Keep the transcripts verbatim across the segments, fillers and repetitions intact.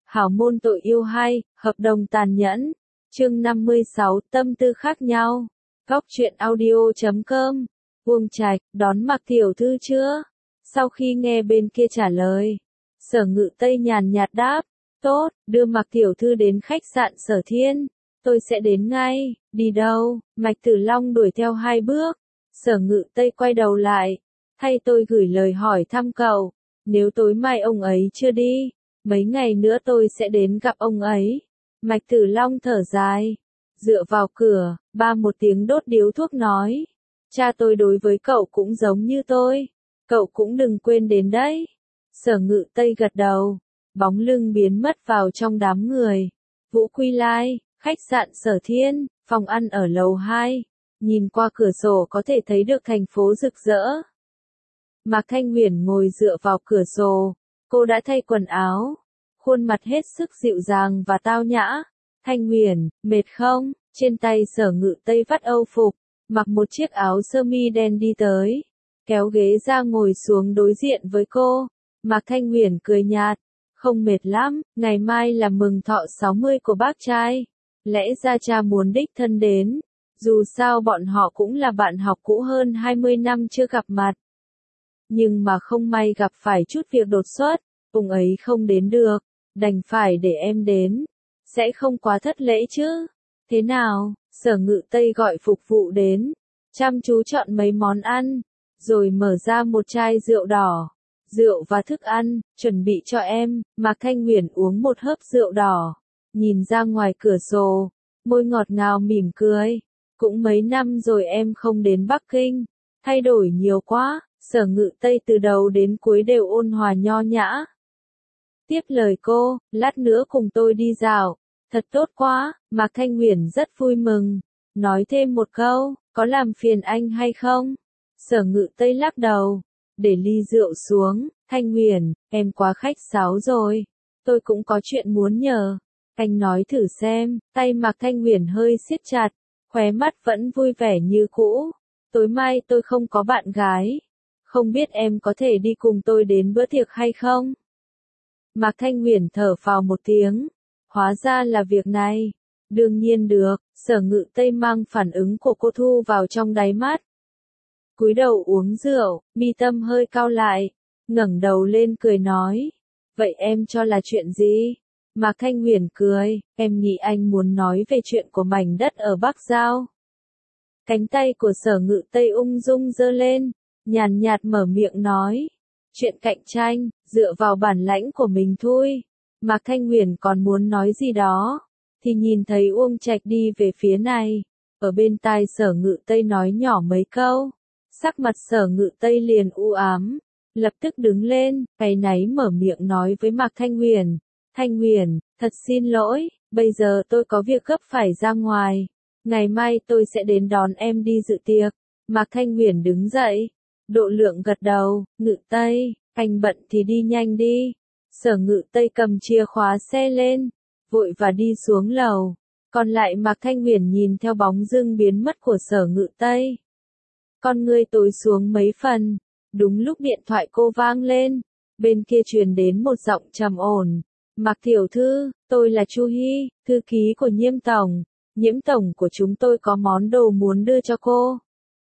Hảo môn tội yêu hay, hợp đồng tàn nhẫn. Chương năm mươi sáu, tâm tư khác nhau. Góc truyện audio chấm com. Uông Trạch, đón Mạc tiểu thư chưa? Sau khi nghe bên kia trả lời, Sở Ngự Tây nhàn nhạt đáp, tốt, đưa Mạc tiểu thư đến khách sạn Sở Thiên. Tôi sẽ đến ngay. Đi đâu? Mạch Tử Long đuổi theo hai bước. Sở Ngự Tây quay đầu lại. Thay tôi gửi lời hỏi thăm cậu. Nếu tối mai ông ấy chưa đi, mấy ngày nữa tôi sẽ đến gặp ông ấy. Mạch Tử Long thở dài. Dựa vào cửa, ba một tiếng đốt điếu thuốc nói. Cha tôi đối với cậu cũng giống như tôi. Cậu cũng đừng quên đến đấy. Sở Ngự Tây gật đầu. Bóng lưng biến mất vào trong đám người. Vũ Quy Lai, khách sạn Sở Thiên, phòng ăn ở lầu hai. Nhìn qua cửa sổ có thể thấy được thành phố rực rỡ. Mạc Thanh Huyền ngồi dựa vào cửa sổ. Cô đã thay quần áo. Khuôn mặt hết sức dịu dàng và tao nhã. Thanh Huyền, mệt không? Trên tay Sở Ngự Tây vắt âu phục. Mặc một chiếc áo sơ mi đen đi tới. Kéo ghế ra ngồi xuống đối diện với cô. Mạc Thanh Huyền cười nhạt. Không mệt lắm, ngày mai là mừng thọ sáu mươi của bác trai. Lẽ ra cha muốn đích thân đến. Dù sao bọn họ cũng là bạn học cũ hơn hai mươi năm chưa gặp mặt. Nhưng mà không may gặp phải chút việc đột xuất, ông ấy không đến được, đành phải để em đến. Sẽ không quá thất lễ chứ? Thế nào? Sở Ngự Tây gọi phục vụ đến, chăm chú chọn mấy món ăn, rồi mở ra một chai rượu đỏ. Rượu và thức ăn, chuẩn bị cho em. Mạc Thanh Huyền uống một hớp rượu đỏ, nhìn ra ngoài cửa sổ, môi ngọt ngào mỉm cười. Cũng mấy năm rồi em không đến Bắc Kinh, thay đổi nhiều quá. Sở Ngự Tây từ đầu đến cuối đều ôn hòa nho nhã. Tiếp lời cô, lát nữa cùng tôi đi dạo. Thật tốt quá. Mạc Thanh Huyền rất vui mừng. Nói thêm một câu, có làm phiền anh hay không? Sở Ngự Tây lắc đầu, để ly rượu xuống. Thanh Huyền, em quá khách sáo rồi. Tôi cũng có chuyện muốn nhờ. Anh nói thử xem. Tay Mạc Thanh Huyền hơi siết chặt, khóe mắt vẫn vui vẻ như cũ. Tối mai tôi không có bạn gái. Không biết em có thể đi cùng tôi đến bữa tiệc hay không? Mạc Thanh Huyền thở phào một tiếng. Hóa ra là việc này. Đương nhiên được. Sở Ngự Tây mang phản ứng của cô thu vào trong đáy mắt. Cúi đầu uống rượu, mi tâm hơi cau lại. Ngẩng đầu lên cười nói. Vậy em cho là chuyện gì? Mạc Thanh Huyền cười. Em nghĩ anh muốn nói về chuyện của mảnh đất ở Bắc Giao. Cánh tay của Sở Ngự Tây ung dung giơ lên. Nhàn nhạt mở miệng nói. Chuyện cạnh tranh, dựa vào bản lãnh của mình thôi. Mạc Thanh Huyền còn muốn nói gì đó, thì nhìn thấy Uông Trạch đi về phía này. Ở bên tai Sở Ngự Tây nói nhỏ mấy câu. Sắc mặt Sở Ngự Tây liền u ám. Lập tức đứng lên, áy náy mở miệng nói với Mạc Thanh Huyền. Thanh Huyền, thật xin lỗi, bây giờ tôi có việc gấp phải ra ngoài. Ngày mai tôi sẽ đến đón em đi dự tiệc. Mạc Thanh Huyền đứng dậy. Độ Lượng gật đầu. Ngự Tây, anh bận thì đi nhanh đi. Sở Ngự Tây cầm chìa khóa xe lên, vội và đi xuống lầu. Còn lại Mạc Thanh Huyền nhìn theo bóng dưng biến mất của Sở Ngự Tây. Con ngươi tối xuống mấy phần. Đúng lúc điện thoại cô vang lên, bên kia truyền đến một giọng trầm ổn. Mạc tiểu thư, tôi là Chu Hy, thư ký của Nhiễm tổng. Nhiễm tổng của chúng tôi có món đồ muốn đưa cho cô.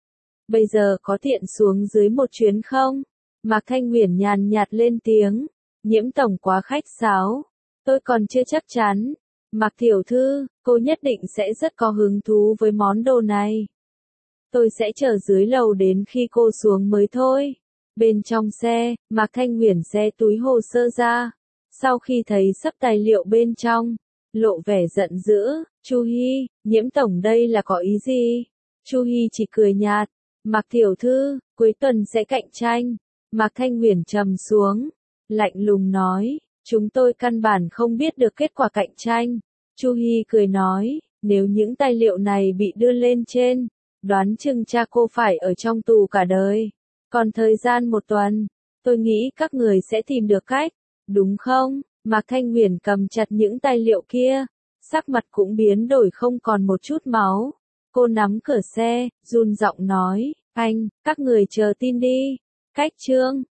Bây giờ có tiện xuống dưới một chuyến không? Mạc Thanh Huyền nhàn nhạt lên tiếng. Nhiễm tổng quá khách sáo. Tôi còn chưa chắc chắn. Mạc tiểu thư, cô nhất định sẽ rất có hứng thú với món đồ này. Tôi sẽ chờ dưới lầu đến khi cô xuống mới thôi. Bên trong xe, Mạc Thanh Huyền xé túi hồ sơ ra. Sau khi thấy sắp tài liệu bên trong, lộ vẻ giận dữ. Chu Hy, Nhiễm tổng đây là có ý gì? Chu Hy chỉ cười nhạt. Mạc tiểu thư, cuối tuần sẽ cạnh tranh. Mạc Thanh Huyền trầm xuống, lạnh lùng nói, chúng tôi căn bản không biết được kết quả cạnh tranh. Chu Hy cười nói, nếu những tài liệu này bị đưa lên trên, đoán chừng cha cô phải ở trong tù cả đời. Còn thời gian một tuần, tôi nghĩ các người sẽ tìm được cách, đúng không? Mạc Thanh Huyền cầm chặt những tài liệu kia, sắc mặt cũng biến đổi không còn một chút máu. Cô nắm cửa xe, run giọng nói, anh, các người chờ tin đi. Cách chương